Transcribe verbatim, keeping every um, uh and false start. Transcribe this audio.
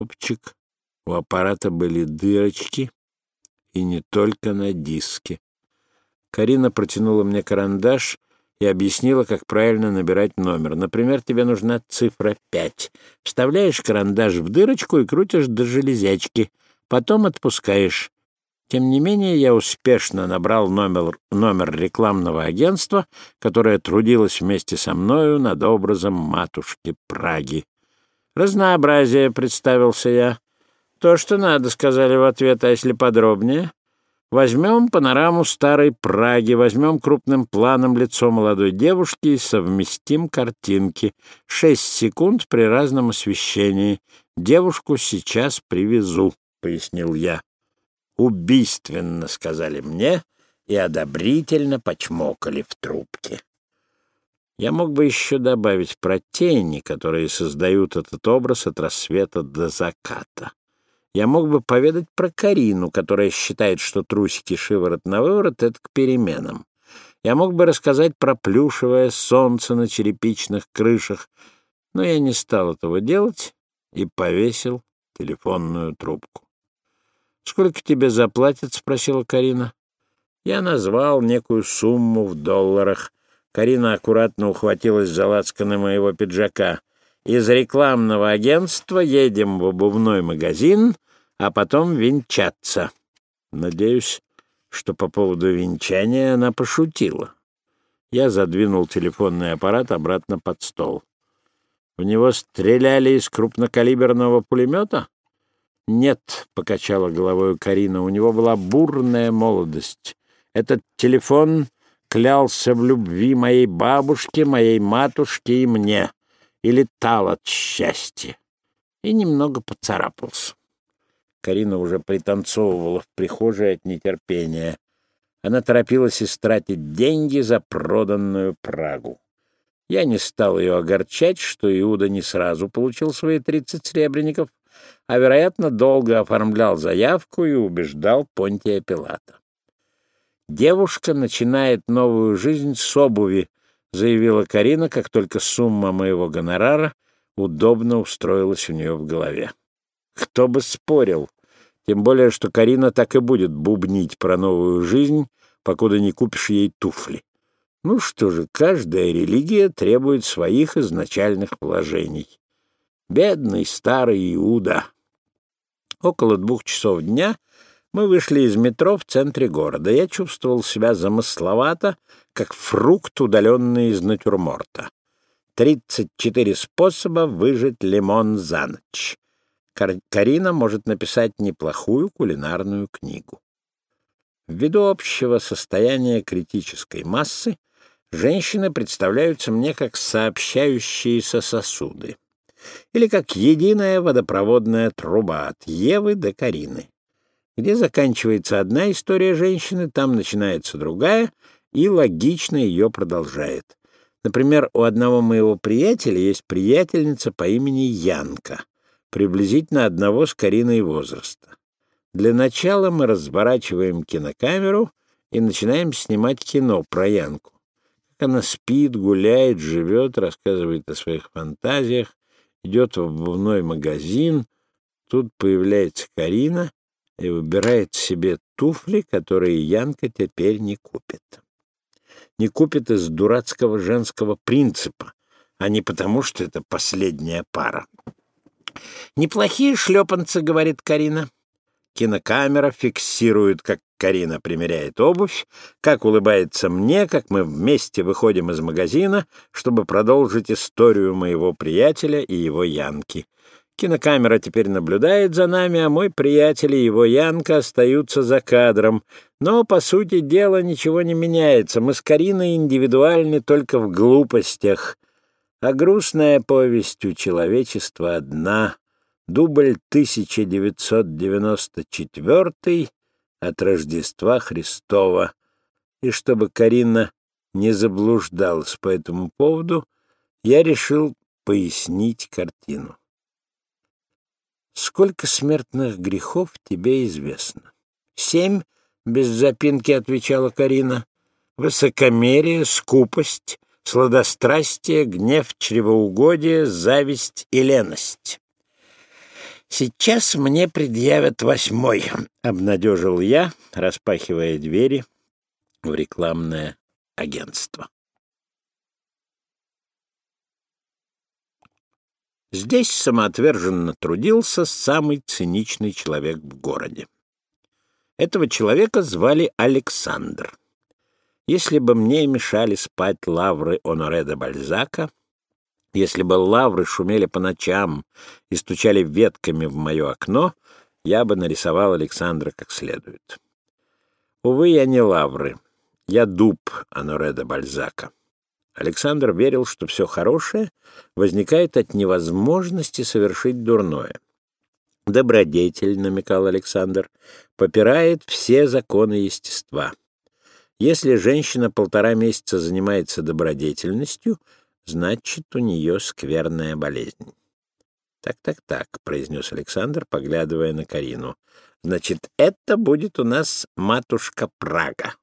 Голубчик, у аппарата были дырочки, и не только на диске. Карина протянула мне карандаш и объяснила, как правильно набирать номер. Например, тебе нужна цифра пять. Вставляешь карандаш в дырочку и крутишь до железячки. Потом отпускаешь. Тем не менее, я успешно набрал номер, номер рекламного агентства, которое трудилось вместе со мною над образом матушки Праги. «Разнообразие», — представился я. «То, что надо», — сказали в ответ, — «а если подробнее?» «Возьмем панораму старой Праги, возьмем крупным планом лицо молодой девушки и совместим картинки. Шесть секунд при разном освещении. Девушку сейчас привезу», — пояснил я. «Убийственно», — сказали мне и одобрительно почмокали в трубке. Я мог бы еще добавить про тени, которые создают этот образ от рассвета до заката. Я мог бы поведать про Карину, которая считает, что трусики шиворот на выворот — это к переменам. Я мог бы рассказать про плюшевое солнце на черепичных крышах, но я не стал этого делать и повесил телефонную трубку. «Сколько тебе заплатят?» — спросила Карина. Я назвал некую сумму в долларах. Карина аккуратно ухватилась за лацканы моего пиджака. «Из рекламного агентства едем в обувной магазин, а потом венчаться». Надеюсь, что по поводу венчания она пошутила. Я задвинул телефонный аппарат обратно под стол. «В него стреляли из крупнокалиберного пулемета?» «Нет», — покачала головой Карина, — «у него была бурная молодость. Этот телефон клялся в любви моей бабушке, моей матушке и мне, и летал от счастья, и немного поцарапался». Карина уже пританцовывала в прихожей от нетерпения. Она торопилась истратить деньги за проданную Прагу. Я не стал ее огорчать, что Иуда не сразу получил свои тридцать серебряников, а, вероятно, долго оформлял заявку и убеждал Понтия Пилата. «Девушка начинает новую жизнь с обуви», — заявила Карина, как только сумма моего гонорара удобно устроилась у нее в голове. Кто бы спорил, тем более, что Карина так и будет бубнить про новую жизнь, покуда не купишь ей туфли. Ну что же, каждая религия требует своих изначальных положений. Бедный старый Иуда. Около двух часов дня мы вышли из метро в центре города. Я чувствовал себя замысловато, как фрукт, удаленный из натюрморта. Тридцать четыре способа выжать лимон за ночь. Кар- Карина может написать неплохую кулинарную книгу. Ввиду общего состояния критической массы, женщины представляются мне как сообщающиеся сосуды, или как единая водопроводная труба от Евы до Карины. Где заканчивается одна история женщины, там начинается другая, и логично ее продолжает. Например, у одного моего приятеля есть приятельница по имени Янка, приблизительно одного с Кариной возраста. Для начала мы разворачиваем кинокамеру и начинаем снимать кино про Янку. Как она спит, гуляет, живет, рассказывает о своих фантазиях, идет в обувной магазин. Тут появляется Карина и выбирает себе туфли, которые Янка теперь не купит. Не купит из дурацкого женского принципа, а не потому, что это последняя пара. «Неплохие шлепанцы», — говорит Карина. Кинокамера фиксирует, как Карина примеряет обувь, как улыбается мне, как мы вместе выходим из магазина, чтобы продолжить историю моего приятеля и его Янки. Кинокамера теперь наблюдает за нами, а мой приятель и его Янка остаются за кадром. Но, по сути дела, ничего не меняется. Мы с Кариной индивидуальны только в глупостях. А грустная повесть у человечества одна. Дубль тысяча девятьсот девяносто четвёртый от Рождества Христова. И чтобы Карина не заблуждалась по этому поводу, я решил пояснить картину. «Сколько смертных грехов тебе известно?» «Семь», — без запинки отвечала Карина. «Высокомерие, скупость, сладострастие, гнев, чревоугодие, зависть и леность». «Сейчас мне предъявят восьмой», — обнадежил я, распахивая двери в рекламное агентство. Здесь самоотверженно трудился самый циничный человек в городе. Этого человека звали Александр. Если бы мне мешали спать лавры Оноре де Бальзака, если бы лавры шумели по ночам и стучали ветками в мое окно, я бы нарисовал Александра как следует. Увы, я не лавры, я дуб Оноре де Бальзака. Александр верил, что все хорошее возникает от невозможности совершить дурное. Добродетель, намекал Александр, попирает все законы естества. Если женщина полтора месяца занимается добродетельностью, значит, у нее скверная болезнь. «Так-так-так», — произнес Александр, поглядывая на Карину. «Значит, это будет у нас матушка Прага».